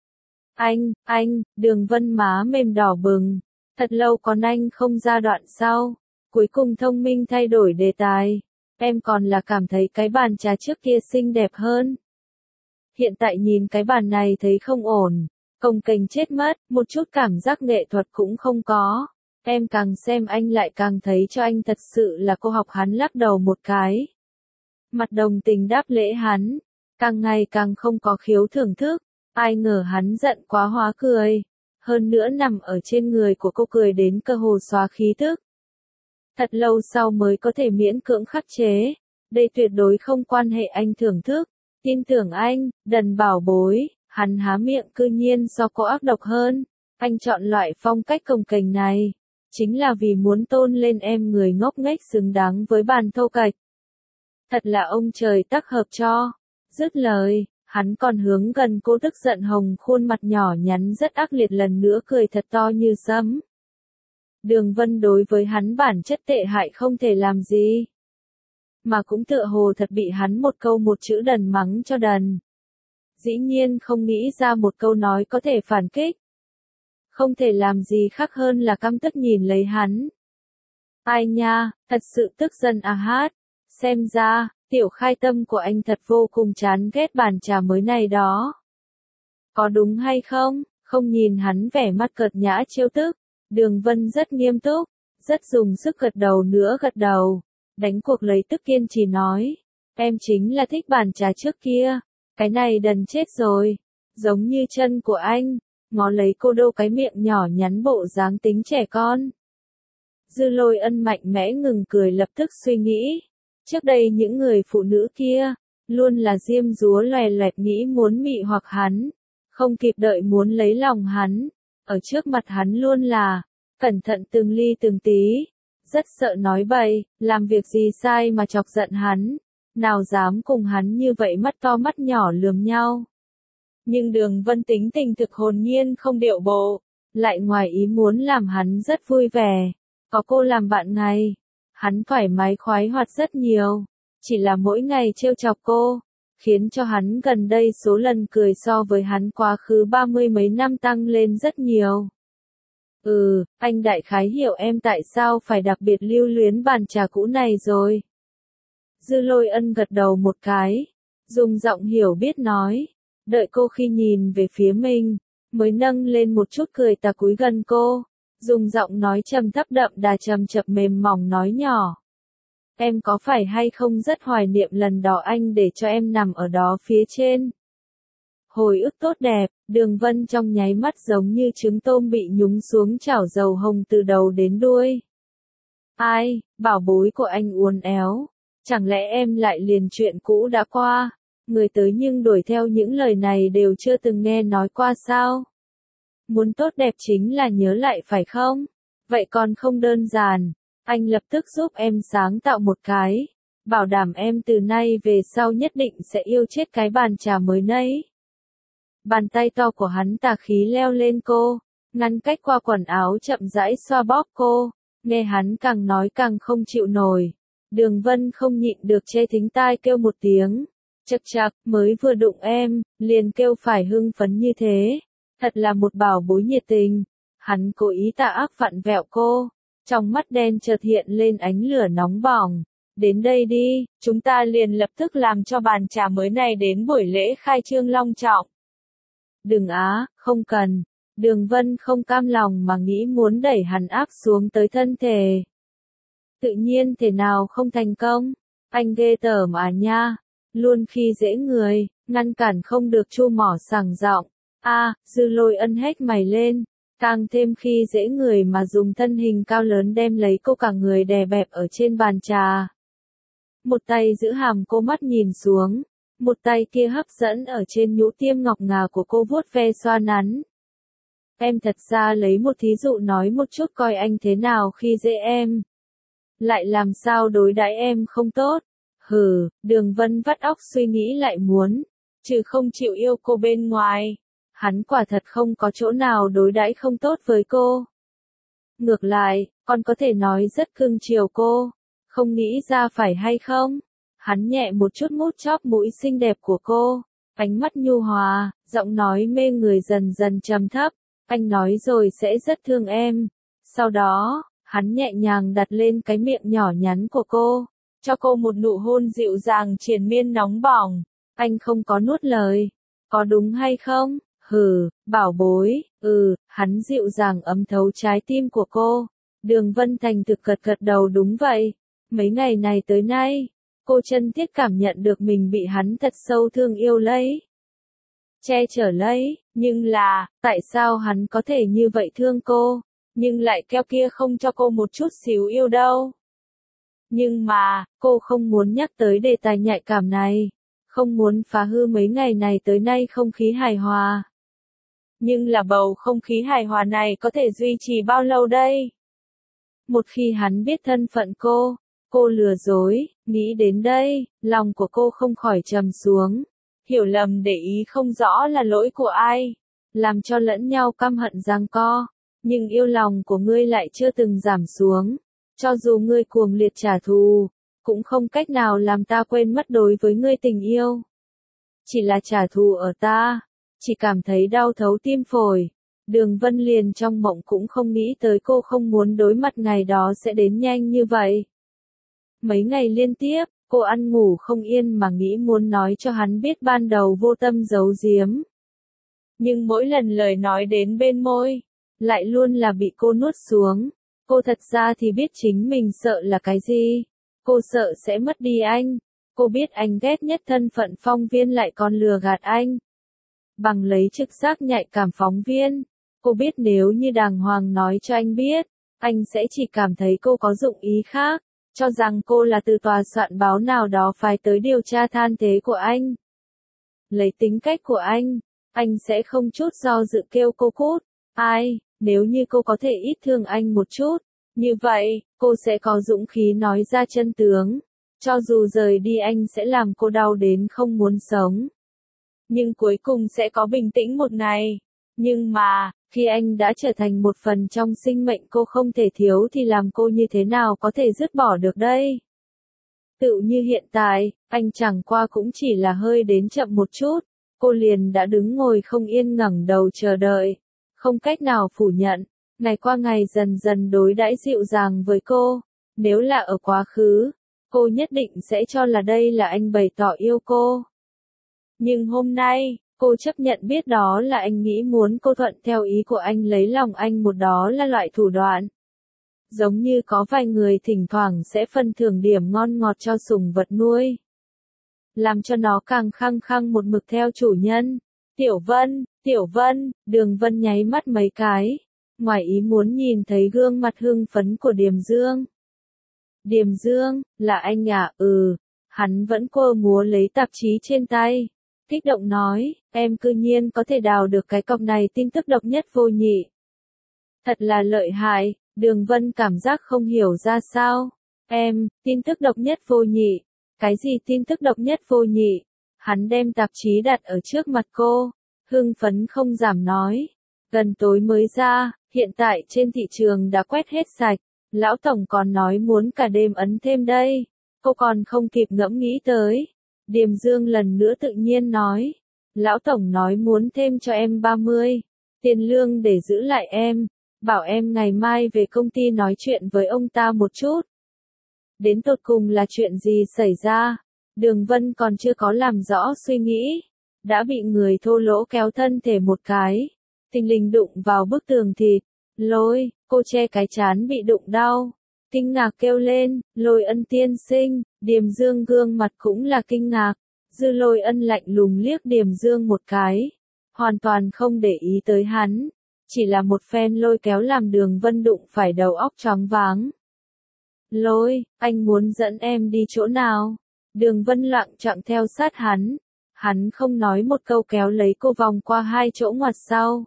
Anh, Đường Vân má mềm đỏ bừng. Thật lâu còn anh không ra đoạn sau. Cuối cùng thông minh thay đổi đề tài. Em còn là cảm thấy cái bàn trà trước kia xinh đẹp hơn. Hiện tại nhìn cái bàn này thấy không ổn. Cồng kềnh chết mất, một chút cảm giác nghệ thuật cũng không có. Em càng xem anh lại càng thấy cho anh thật sự là cô học. Hắn lắc đầu một cái. Mặt đồng tình đáp lễ hắn. Càng ngày càng không có khiếu thưởng thức. Ai ngờ hắn giận quá hóa cười. Hơn nữa nằm ở trên người của cô cười đến cơ hồ xóa khí thức. Thật lâu sau mới có thể miễn cưỡng khắc chế. Đây tuyệt đối không quan hệ anh thưởng thức. Tin tưởng anh, Đần bảo bối. Hắn há miệng cư nhiên so cô ác độc hơn. Anh chọn loại phong cách cồng kềnh này. Chính là vì muốn tôn lên em người ngốc nghếch xứng đáng với bàn thô kệch. Thật là ông trời tác hợp cho. Dứt lời, hắn còn hướng gần cô tức giận hồng khuôn mặt nhỏ nhắn rất ác liệt lần nữa cười thật to như sấm. Đường Vân đối với hắn bản chất tệ hại không thể làm gì. Mà cũng tựa hồ thật bị hắn một câu một chữ đần mắng cho đần. Dĩ nhiên không nghĩ ra một câu nói có thể phản kích. Không thể làm gì khác hơn là căm tức nhìn lấy hắn. Ai nha, thật sự tức giận à hát. Xem ra, tiểu khai tâm của anh thật vô cùng chán ghét bàn trà mới này đó. Có đúng hay không? Không nhìn hắn vẻ mắt cợt nhã trêu tức. Đường Vân rất nghiêm túc, rất dùng sức gật đầu nữa gật đầu. Đánh cuộc lấy tức kiên trì nói. Em chính là thích bàn trà trước kia. Cái này đần chết rồi. Giống như chân của anh. Ngó lấy cô đô cái miệng nhỏ nhắn bộ dáng tính trẻ con. Dư Lôi Ân mạnh mẽ ngừng cười lập tức suy nghĩ. Trước đây những người phụ nữ kia, luôn là diêm dúa loè loẹt nghĩ muốn mị hoặc hắn. Không kịp đợi muốn lấy lòng hắn. Ở trước mặt hắn luôn là, cẩn thận từng ly từng tí. Rất sợ nói bậy, làm việc gì sai mà chọc giận hắn. Nào dám cùng hắn như vậy mắt to mắt nhỏ lườm nhau. Nhưng Đường Vân tính tình thực hồn nhiên không điệu bộ, lại ngoài ý muốn làm hắn rất vui vẻ. Có cô làm bạn ngày, hắn thoải mái khoái hoạt rất nhiều. Chỉ là mỗi ngày trêu chọc cô, khiến cho hắn gần đây số lần cười so với hắn quá khứ 30 mấy năm tăng lên rất nhiều. Anh đại khái hiểu em tại sao phải đặc biệt lưu luyến bàn trà cũ này rồi. Dư Lôi Ân gật đầu một cái, dùng giọng hiểu biết nói. Đợi cô khi nhìn về phía mình, mới nâng lên một chút cười tà cúi gần cô, dùng giọng nói trầm thấp đậm đà trầm chập mềm mỏng nói nhỏ. Em có phải hay không rất hoài niệm lần đó anh để cho em nằm ở đó phía trên? Hồi ức tốt đẹp, Đường Vân trong nháy mắt giống như trứng tôm bị nhúng xuống chảo dầu hồng từ đầu đến đuôi. Ai, bảo bối của anh uốn éo, chẳng lẽ em lại liền chuyện cũ đã qua? Người tới nhưng đuổi theo những lời này đều chưa từng nghe nói qua sao? Muốn tốt đẹp chính là nhớ lại phải không? Vậy còn không đơn giản. Anh lập tức giúp em sáng tạo một cái. Bảo đảm em từ nay về sau nhất định sẽ yêu chết cái bàn trà mới nấy. Bàn tay to của hắn tà khí leo lên cô, ngăn cách qua quần áo chậm rãi xoa bóp cô. Nghe hắn càng nói càng không chịu nổi. Đường Vân không nhịn được che thính tai kêu một tiếng. Chậc chậc, mới vừa đụng em, liền kêu phải hưng phấn như thế. Thật là một bảo bối nhiệt tình. Hắn cố ý tà ác vặn vẹo cô. Trong mắt đen chợt hiện lên ánh lửa nóng bỏng. Đến đây đi, chúng ta liền lập tức làm cho bàn trà mới này đến buổi lễ khai trương long trọng. Đừng không cần. Đường Vân không cam lòng mà nghĩ muốn đẩy hắn áp xuống tới thân thể. Tự nhiên thể nào không thành công. Anh ghê tởm à nha. luôn khi dễ người, ngăn cản không được chu mỏ sảng giọng. Dư Lôi Ân hét mày lên, càng thêm khi dễ người mà dùng thân hình cao lớn đem lấy cô cả người đè bẹp ở trên bàn trà. Một tay giữ hàm cô mắt nhìn xuống, một tay kia hấp dẫn ở trên nhũ tiêm ngọc ngà của cô vuốt ve xoa nắn. Em thật ra lấy một thí dụ nói một chút coi anh thế nào khi dễ em. Lại làm sao đối đãi em không tốt. Đường Vân vắt óc suy nghĩ lại muốn, trừ không chịu yêu cô bên ngoài. Hắn quả thật không có chỗ nào đối đãi không tốt với cô. Ngược lại, con có thể nói rất cưng chiều cô. Không nghĩ ra phải hay không? Hắn nhẹ một chút mút chóp mũi xinh đẹp của cô, ánh mắt nhu hòa, giọng nói mê người dần dần trầm thấp. Anh nói rồi sẽ rất thương em. Sau đó, hắn nhẹ nhàng đặt lên cái miệng nhỏ nhắn của cô, cho cô một nụ hôn dịu dàng triền miên nóng bỏng. Anh không có nuốt lời. Có đúng hay không? Bảo bối, hắn dịu dàng ấm thấu trái tim của cô. Đường Vân thành thực gật gật đầu đúng vậy. Mấy ngày này tới nay, cô chân thiết cảm nhận được mình bị hắn thật sâu thương yêu lấy. Che chở lấy, nhưng là, tại sao hắn có thể như vậy thương cô, nhưng lại keo kia không cho cô một chút xíu yêu đâu. Nhưng mà, cô không muốn nhắc tới đề tài nhạy cảm này, không muốn phá hư mấy ngày này tới nay không khí hài hòa. Nhưng là bầu không khí hài hòa này có thể duy trì bao lâu đây? Một khi hắn biết thân phận cô lừa dối, nghĩ đến đây, lòng của cô không khỏi trầm xuống. Hiểu lầm để ý không rõ là lỗi của ai, làm cho lẫn nhau căm hận giằng co, nhưng yêu lòng của ngươi lại chưa từng giảm xuống. Cho dù ngươi cuồng liệt trả thù, cũng không cách nào làm ta quên mất đối với ngươi tình yêu. Chỉ là trả thù ở ta, chỉ cảm thấy đau thấu tim phổi. Đường Vân liền trong mộng cũng không nghĩ tới cô không muốn đối mặt ngày đó sẽ đến nhanh như vậy. Mấy ngày liên tiếp, cô ăn ngủ không yên mà nghĩ muốn nói cho hắn biết ban đầu vô tâm giấu giếm. Nhưng mỗi lần lời nói đến bên môi, lại luôn là bị cô nuốt xuống. Cô thật ra thì biết chính mình sợ là cái gì. Cô sợ sẽ mất đi anh. Cô biết anh ghét nhất thân phận phóng viên lại còn lừa gạt anh. Bằng lấy trực giác nhạy cảm phóng viên. Cô biết nếu như đàng hoàng nói cho anh biết, anh sẽ chỉ cảm thấy cô có dụng ý khác, cho rằng cô là từ tòa soạn báo nào đó phái tới điều tra than thế của anh. Lấy tính cách của anh sẽ không chút do dự kêu cô cút. Nếu như cô có thể ít thương anh một chút, như vậy, cô sẽ có dũng khí nói ra chân tướng. Cho dù rời đi anh sẽ làm cô đau đến không muốn sống. Nhưng cuối cùng sẽ có bình tĩnh một ngày. Nhưng mà, khi anh đã trở thành một phần trong sinh mệnh cô không thể thiếu thì làm cô như thế nào có thể dứt bỏ được đây? Tựu như hiện tại, anh chẳng qua cũng chỉ là hơi đến chậm một chút, cô liền đã đứng ngồi không yên ngẩng đầu chờ đợi. Không cách nào phủ nhận, ngày qua ngày dần dần đối đãi dịu dàng với cô. Nếu là ở quá khứ, cô nhất định sẽ cho là đây là anh bày tỏ yêu cô. Nhưng hôm nay, cô chấp nhận biết đó là anh nghĩ muốn cô thuận theo ý của anh lấy lòng anh một đó là loại thủ đoạn. Giống như có vài người thỉnh thoảng sẽ phân thưởng điểm ngon ngọt cho sủng vật nuôi. Làm cho nó càng khăng khăng một mực theo chủ nhân. Tiểu Vân, Đường Vân nháy mắt mấy cái. Ngoài ý muốn nhìn thấy gương mặt hưng phấn của Điềm Dương. Điềm Dương, là anh à? Hắn vẫn quơ múa lấy tạp chí trên tay. Kích động nói, em cư nhiên có thể đào được cái cọc này tin tức độc nhất vô nhị. Thật là lợi hại, Đường Vân cảm giác không hiểu ra sao. Tin tức độc nhất vô nhị. Cái gì tin tức độc nhất vô nhị? Hắn đem tạp chí đặt ở trước mặt cô, hưng phấn không giảm nói. Gần tối mới ra, hiện tại trên thị trường đã quét hết sạch. Lão Tổng còn nói muốn cả đêm ấn thêm đây. Cô còn không kịp ngẫm nghĩ tới. Điềm Dương lần nữa tự nhiên nói. Lão Tổng nói muốn thêm cho em 30 tiền lương để giữ lại em. Bảo em ngày mai về công ty nói chuyện với ông ta một chút. Đến tột cùng là chuyện gì xảy ra? Đường Vân còn chưa có làm rõ suy nghĩ. Đã bị người thô lỗ kéo thân thể một cái. Thình lình đụng vào bức tường thịt. Lôi, cô che cái trán bị đụng đau. Kinh ngạc kêu lên, Lôi Ân tiên sinh. Điềm Dương gương mặt cũng là kinh ngạc. Dư Lôi Ân lạnh lùng liếc Điềm Dương một cái, hoàn toàn không để ý tới hắn, chỉ là một phen lôi kéo làm Đường Vân đụng phải đầu óc choáng váng. Lôi, anh muốn dẫn em đi chỗ nào? Đường Vân lặng chặng theo sát hắn không nói một câu kéo lấy cô vòng qua hai chỗ ngoặt sau.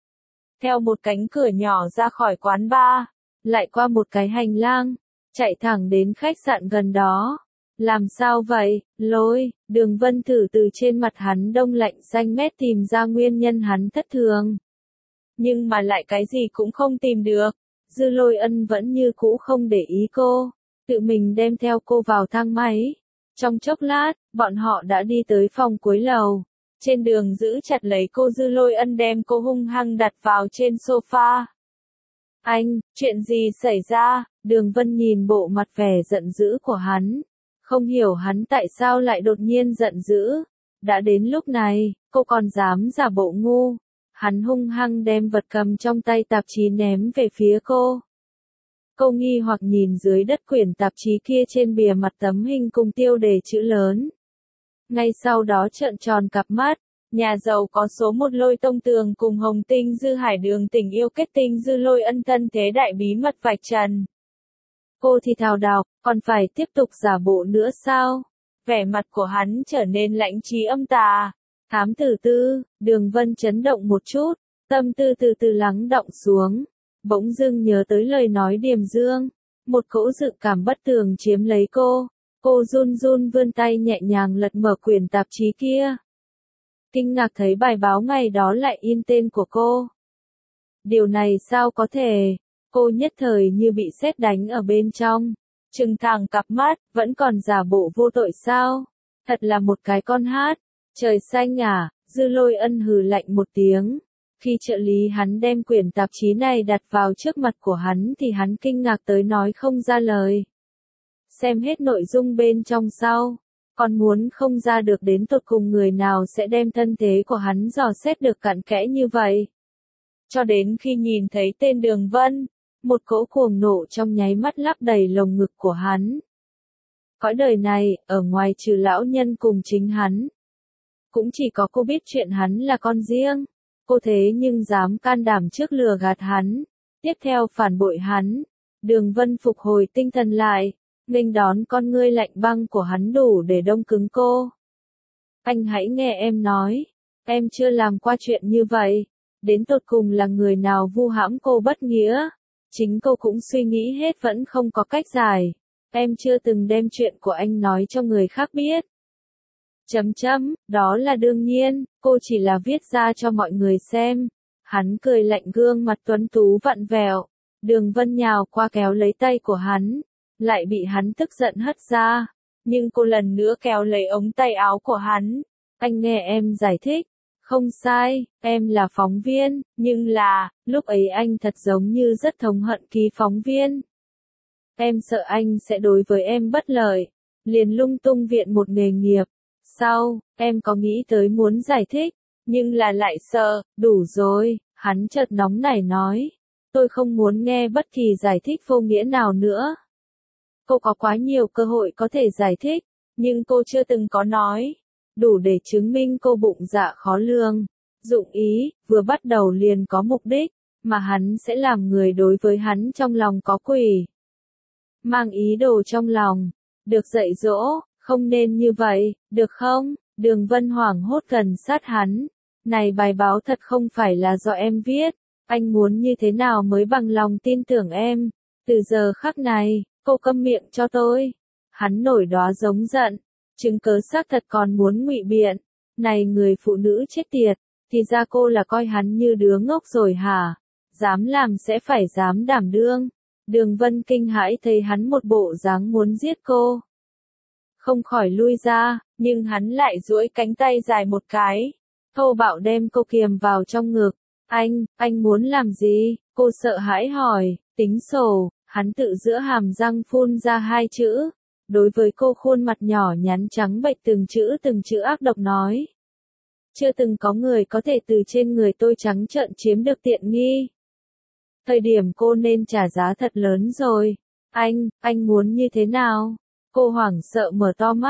Theo một cánh cửa nhỏ ra khỏi quán bar, lại qua một cái hành lang, chạy thẳng đến khách sạn gần đó. Làm sao vậy, Lôi? Đường Vân thử từ trên mặt hắn đông lạnh xanh mét tìm ra nguyên nhân hắn thất thường. Nhưng mà lại cái gì cũng không tìm được. Dư Lôi Ân vẫn như cũ không để ý cô, tự mình đem theo cô vào thang máy. Trong chốc lát, bọn họ đã đi tới phòng cuối lầu. Trên đường giữ chặt lấy cô, Dư Lôi Ân đem cô hung hăng đặt vào trên sofa. Anh, chuyện gì xảy ra? Đường Vân nhìn bộ mặt vẻ giận dữ của hắn, không hiểu hắn tại sao lại đột nhiên giận dữ. Đã đến lúc này, cô còn dám giả bộ ngu. Hắn hung hăng đem vật cầm trong tay tạp chí ném về phía cô. Cô nghi hoặc nhìn dưới đất quyển tạp chí kia, trên bìa mặt tấm hình cùng tiêu đề chữ lớn. Ngay sau đó trợn tròn cặp mắt, nhà giàu có số 1 Lôi Tông Tường cùng Hồng Tinh Dư Hải Đường tình yêu kết tinh, Dư Lôi Ân thân thế đại bí mật vạch trần. Cô thì thào đọc, còn phải tiếp tục giả bộ nữa sao? Vẻ mặt của hắn trở nên lãnh trí âm tà. Thám tử Tư, Đường Vân chấn động một chút, tâm tư từ từ lắng đọng xuống. Bỗng dưng nhớ tới lời nói Điềm Dương, một cỗ dự cảm bất tường chiếm lấy cô. Cô run run vươn tay nhẹ nhàng lật mở quyển tạp chí kia. Kinh ngạc thấy bài báo ngày đó lại in tên của cô. Điều này sao có thể? Cô nhất thời như bị sét đánh ở bên trong, trừng thẳng cặp mắt, vẫn còn giả bộ vô tội sao? Thật là một cái con hát. Trời xanh à, Dư Lôi Ân hừ lạnh một tiếng. Khi trợ lý hắn đem quyển tạp chí này đặt vào trước mặt của hắn thì hắn kinh ngạc tới nói không ra lời. Xem hết nội dung bên trong sau, còn muốn không ra được đến tột cùng người nào sẽ đem thân thế của hắn dò xét được cặn kẽ như vậy. Cho đến khi nhìn thấy tên Đường Vân, một cỗ cuồng nộ trong nháy mắt lấp đầy lồng ngực của hắn. Cõi đời này, ở ngoài trừ lão nhân cùng chính hắn, cũng chỉ có cô biết chuyện hắn là con riêng. Cô thế nhưng dám can đảm trước lừa gạt hắn, tiếp theo phản bội hắn. Đường Vân phục hồi tinh thần lại, nghênh đón con ngươi lạnh băng của hắn đủ để đông cứng cô. Anh hãy nghe em nói, em chưa làm qua chuyện như vậy. Đến tột cùng là người nào vu hãm cô bất nghĩa? Chính cô cũng suy nghĩ hết vẫn không có cách giải. Em chưa từng đem chuyện của anh nói cho người khác biết. Đó là đương nhiên, cô chỉ là viết ra cho mọi người xem. Hắn cười lạnh, gương mặt tuấn tú vặn vẹo. Đường Vân nhào qua kéo lấy tay của hắn, lại bị hắn tức giận hất ra. Nhưng cô lần nữa kéo lấy ống tay áo của hắn. Anh nghe em giải thích. Không sai, em là phóng viên, nhưng là, lúc ấy anh thật giống như rất thống hận ký phóng viên. Em sợ anh sẽ đối với em bất lợi, liền lung tung viện một nghề nghiệp. Sau, em có nghĩ tới muốn giải thích, nhưng là lại sợ. Đủ rồi, hắn chợt nóng nảy nói. Tôi không muốn nghe bất kỳ giải thích vô nghĩa nào nữa. Cô có quá nhiều cơ hội có thể giải thích, nhưng cô chưa từng có nói. Đủ để chứng minh cô bụng dạ khó lường. Dụng ý, vừa bắt đầu liền có mục đích, mà hắn sẽ làm người đối với hắn trong lòng có quỷ. Mang ý đồ trong lòng, được dạy dỗ, không nên như vậy, được không? Đường Vân hoảng hốt gần sát hắn. Này, bài báo thật không phải là do em viết, anh muốn như thế nào mới bằng lòng tin tưởng em? Từ giờ khắc này, cô câm miệng cho tôi. Hắn nổi đóa giống giận, chứng cớ xác thật còn muốn ngụy biện. Này người phụ nữ chết tiệt, thì ra cô là coi hắn như đứa ngốc rồi hả? Dám làm sẽ phải dám đảm đương. Đường Vân kinh hãi thấy hắn một bộ dáng muốn giết cô. Không khỏi lui ra, nhưng hắn lại duỗi cánh tay dài một cái, thô bạo đem cô kiềm vào trong ngực. Anh muốn làm gì? Cô sợ hãi hỏi. Tính sổ. Hắn tự giữa hàm răng phun ra hai chữ. Đối với cô khuôn mặt nhỏ nhắn trắng bệch từng chữ ác độc nói. Chưa từng có người có thể từ trên người tôi trắng trợn chiếm được tiện nghi. Thời điểm cô nên trả giá thật lớn rồi. Anh muốn như thế nào? Cô hoảng sợ mở to mắt,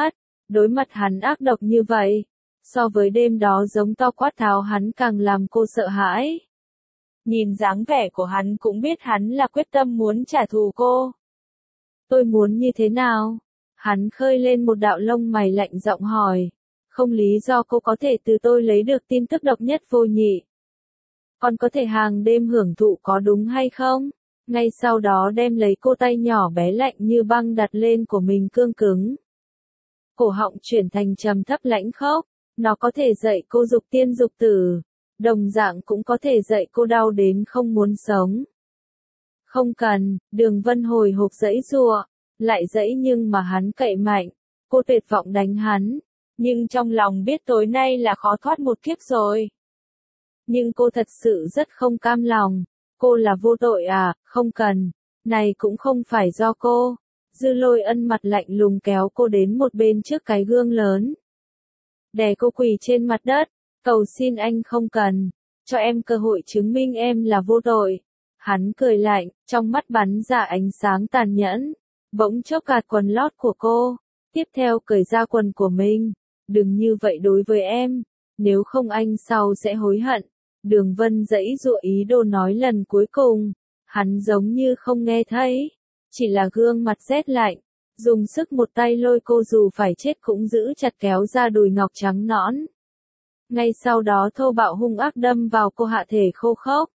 Đối mặt hắn ác độc như vậy, so với đêm đó giống to quát tháo hắn càng làm cô sợ hãi. Nhìn dáng vẻ của hắn cũng biết hắn là quyết tâm muốn trả thù cô. Tôi muốn như thế nào? Hắn khơi lên một đạo lông mày lạnh giọng hỏi. Không lý do cô có thể từ tôi lấy được tin tức độc nhất vô nhị. Còn có thể hàng đêm hưởng thụ có đúng hay không? Ngay sau đó đem lấy cô tay nhỏ bé lạnh như băng đặt lên của mình cương cứng. Cổ họng chuyển thành trầm thấp lãnh khốc. Nó có thể dạy cô dục tiên dục tử. Đồng dạng cũng có thể dạy cô đau đến không muốn sống. Không cần, Đường Vân hồi hộp giãy giụa, lại giãy nhưng mà hắn cậy mạnh. Cô tuyệt vọng đánh hắn, nhưng trong lòng biết tối nay là khó thoát một kiếp rồi. Nhưng cô thật sự rất không cam lòng. Cô là vô tội à, không cần. Này cũng không phải do cô. Dư Lôi Ân mặt lạnh lùng kéo cô đến một bên trước cái gương lớn. Đè cô quỳ trên mặt đất, cầu xin anh không cần, cho em cơ hội chứng minh em là vô tội. Hắn cười lạnh, trong mắt bắn ra ánh sáng tàn nhẫn, bỗng chốc gạt quần lót của cô, tiếp theo cởi ra quần của mình. Đừng như vậy đối với em, nếu không anh sau sẽ hối hận. Đường Vân giãy giụa ý đồ nói lần cuối cùng, hắn giống như không nghe thấy, chỉ là gương mặt rét lạnh, dùng sức một tay lôi cô dù phải chết cũng giữ chặt kéo ra đùi ngọc trắng nõn. Ngay sau đó thô bạo hung ác đâm vào cô hạ thể khô khốc.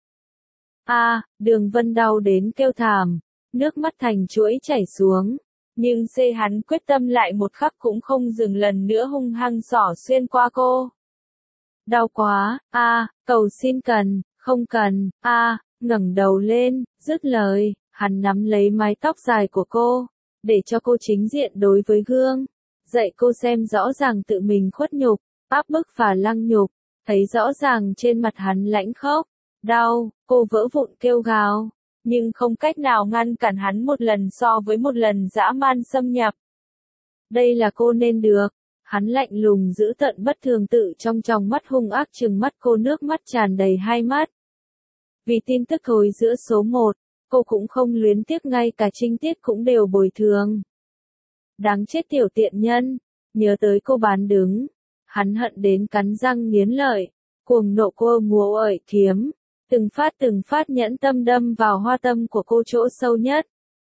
Đường Vân đau đến kêu thảm, nước mắt thành chuỗi chảy xuống, nhưng hắn quyết tâm lại một khắc cũng không dừng lần nữa hung hăng xỏ xuyên qua cô. Đau quá, cầu xin cần, không cần, ngẩng đầu lên, dứt lời, hắn nắm lấy mái tóc dài của cô, để cho cô chính diện đối với gương, dạy cô xem rõ ràng tự mình khuất nhục, áp bức và lăng nhục, thấy rõ ràng trên mặt hắn lãnh khốc, đau, cô vỡ vụn kêu gào, nhưng không cách nào ngăn cản hắn một lần so với một lần dã man xâm nhập. Đây là cô nên được. Hắn lạnh lùng giữ tận bất thường tự trong tròng mắt hung ác trừng mắt cô, nước mắt tràn đầy hai mắt. Vì tin tức thối giữa số 1, cô cũng không luyến tiếc, ngay cả trinh tiết cũng đều bồi thường. Đáng chết tiểu tiện nhân, nhớ tới cô bán đứng. Hắn hận đến cắn răng nghiến lợi, cuồng nộ cô múa ởi kiếm, từng phát nhẫn tâm đâm vào hoa tâm của cô chỗ sâu nhất.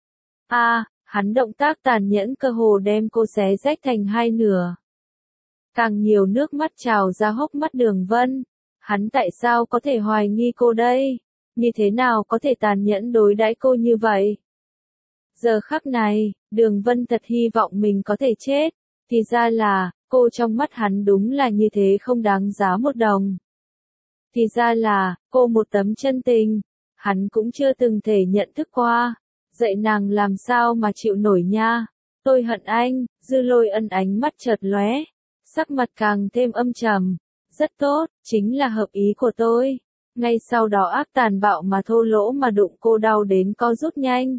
Hắn động tác tàn nhẫn cơ hồ đem cô xé rách thành hai nửa. Càng nhiều nước mắt trào ra hốc mắt Đường Vân. Hắn tại sao có thể hoài nghi cô đây? Như thế nào có thể tàn nhẫn đối đãi cô như vậy? Giờ khắc này, Đường Vân thật hy vọng mình có thể chết. Thì ra là, cô trong mắt hắn đúng là như thế, không đáng giá một đồng. Thì ra là, cô một tấm chân tình. Hắn cũng chưa từng thể nhận thức qua. Dạy nàng làm sao mà chịu nổi nha. Tôi hận anh. Dư Lôi Ân ánh mắt chợt lóe, sắc mặt càng thêm âm trầm. Rất tốt, chính là hợp ý của tôi. Ngay sau đó ác tàn bạo mà thô lỗ mà đụng cô, đau đến co rút nhanh.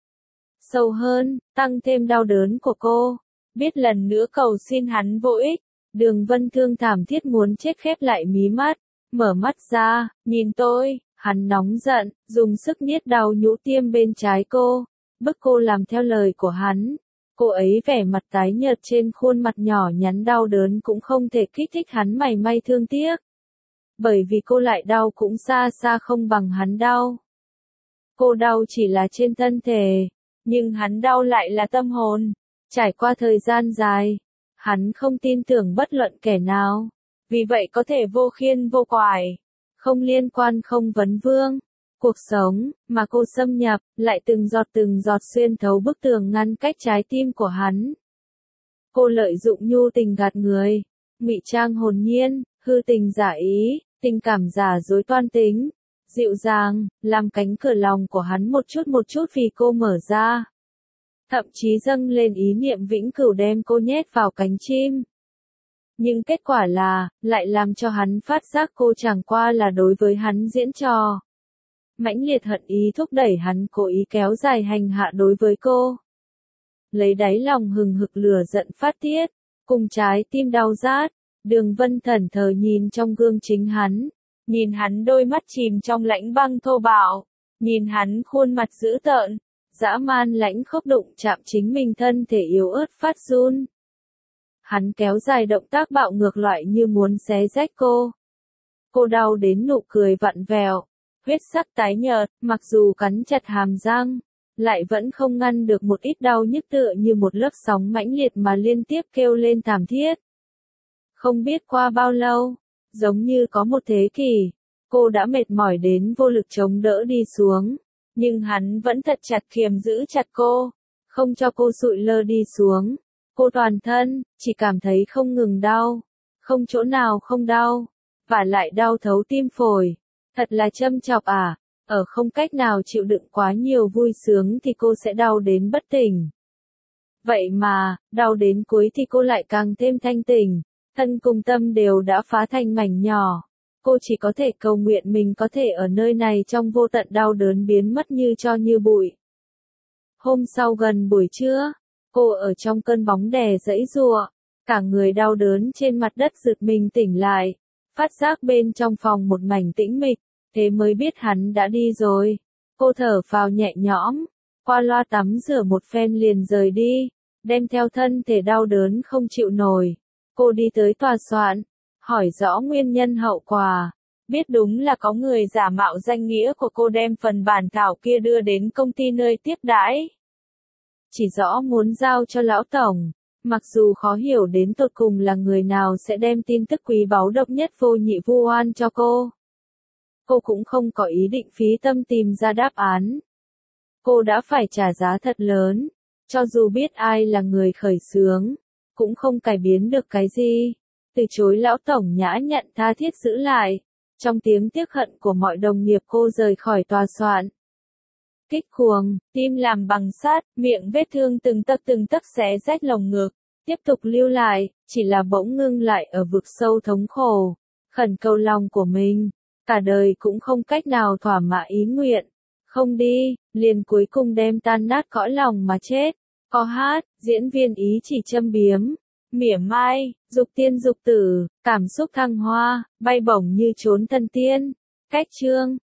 Sâu hơn, tăng thêm đau đớn của cô. Biết lần nữa cầu xin hắn vô ích. Đường Vân thương thảm thiết muốn chết, khép lại mí mắt, mở mắt ra, nhìn tôi. Hắn nóng giận, dùng sức niết đau nhũ tiêm bên trái cô, bức cô làm theo lời của hắn. Cô ấy vẻ mặt tái nhợt, trên khuôn mặt nhỏ nhắn đau đớn cũng không thể kích thích hắn mảy may thương tiếc. Bởi vì cô lại đau cũng xa xa không bằng hắn đau. Cô đau chỉ là trên thân thể, nhưng hắn đau lại là tâm hồn. Trải qua thời gian dài, hắn không tin tưởng bất luận kẻ nào. Vì vậy có thể vô khiên vô quải, không liên quan không vấn vương. Cuộc sống, mà cô xâm nhập, lại từng giọt xuyên thấu bức tường ngăn cách trái tim của hắn. Cô lợi dụng nhu tình gạt người, ngụy trang hồn nhiên, hư tình giả ý, tình cảm giả dối toan tính, dịu dàng, làm cánh cửa lòng của hắn một chút vì cô mở ra. Thậm chí dâng lên ý niệm vĩnh cửu đem cô nhét vào cánh chim. Nhưng kết quả là, lại làm cho hắn phát giác cô chẳng qua là đối với hắn diễn trò. Mãnh liệt hận ý thúc đẩy hắn cố ý kéo dài hành hạ đối với cô. Lấy đáy lòng hừng hực lửa giận phát tiết, cùng trái tim đau rát, Đường Vân thẫn thờ nhìn trong gương chính hắn, nhìn hắn đôi mắt chìm trong lãnh băng thô bạo, nhìn hắn khuôn mặt dữ tợn, dã man lãnh khốc đụng chạm chính mình thân thể yếu ớt phát run. Hắn kéo dài động tác bạo ngược loại như muốn xé rách cô. Cô đau đến nụ cười vặn vẹo, huyết sắc tái nhợt, mặc dù cắn chặt hàm răng, lại vẫn không ngăn được một ít đau nhức tựa như một lớp sóng mãnh liệt mà liên tiếp kêu lên thảm thiết. Không biết qua bao lâu, giống như có một thế kỷ, cô đã mệt mỏi đến vô lực chống đỡ đi xuống, nhưng hắn vẫn thật chặt kiềm giữ chặt cô, không cho cô sụi lơ đi xuống. Cô toàn thân, chỉ cảm thấy không ngừng đau, không chỗ nào không đau, và lại đau thấu tim phổi. Thật là châm chọc à, ở không cách nào chịu đựng quá nhiều vui sướng thì cô sẽ đau đến bất tỉnh. Vậy mà, đau đến cuối thì cô lại càng thêm thanh tỉnh, thân cùng tâm đều đã phá thành mảnh nhỏ. Cô chỉ có thể cầu nguyện mình có thể ở nơi này trong vô tận đau đớn biến mất như tro như bụi. Hôm sau gần buổi trưa, cô ở trong cơn bóng đè giãy giụa, cả người đau đớn trên mặt đất giật mình tỉnh lại, phát giác bên trong phòng một mảnh tĩnh mịch, thế mới biết hắn đã đi rồi. Cô thở phào nhẹ nhõm, qua loa tắm rửa một phen liền rời đi, đem theo thân thể đau đớn không chịu nổi. Cô đi tới tòa soạn, hỏi rõ nguyên nhân hậu quả, biết đúng là có người giả mạo danh nghĩa của cô đem phần bản thảo kia đưa đến công ty nơi tiếp đãi. Chỉ rõ muốn giao cho lão tổng, mặc dù khó hiểu đến tột cùng là người nào sẽ đem tin tức quý báu độc nhất vô nhị vu oan cho cô. Cô cũng không có ý định phí tâm tìm ra đáp án. Cô đã phải trả giá thật lớn, cho dù biết ai là người khởi xướng, cũng không cải biến được cái gì. Từ chối lão tổng nhã nhặn tha thiết giữ lại, trong tiếng tiếc hận của mọi đồng nghiệp cô rời khỏi tòa soạn. Kích cuồng, tim làm bằng sắt, miệng vết thương từng tấc xé rách lồng ngực, tiếp tục lưu lại, chỉ là bỗng ngưng lại ở vực sâu thống khổ, khẩn cầu lòng của mình, cả đời cũng không cách nào thỏa mãn ý nguyện, không đi, liền cuối cùng đem tan nát cõi lòng mà chết. Có hát, diễn viên ý chỉ châm biếm, mỉa mai, dục tiên dục tử, cảm xúc thăng hoa, bay bổng như trốn thần tiên. Cách chương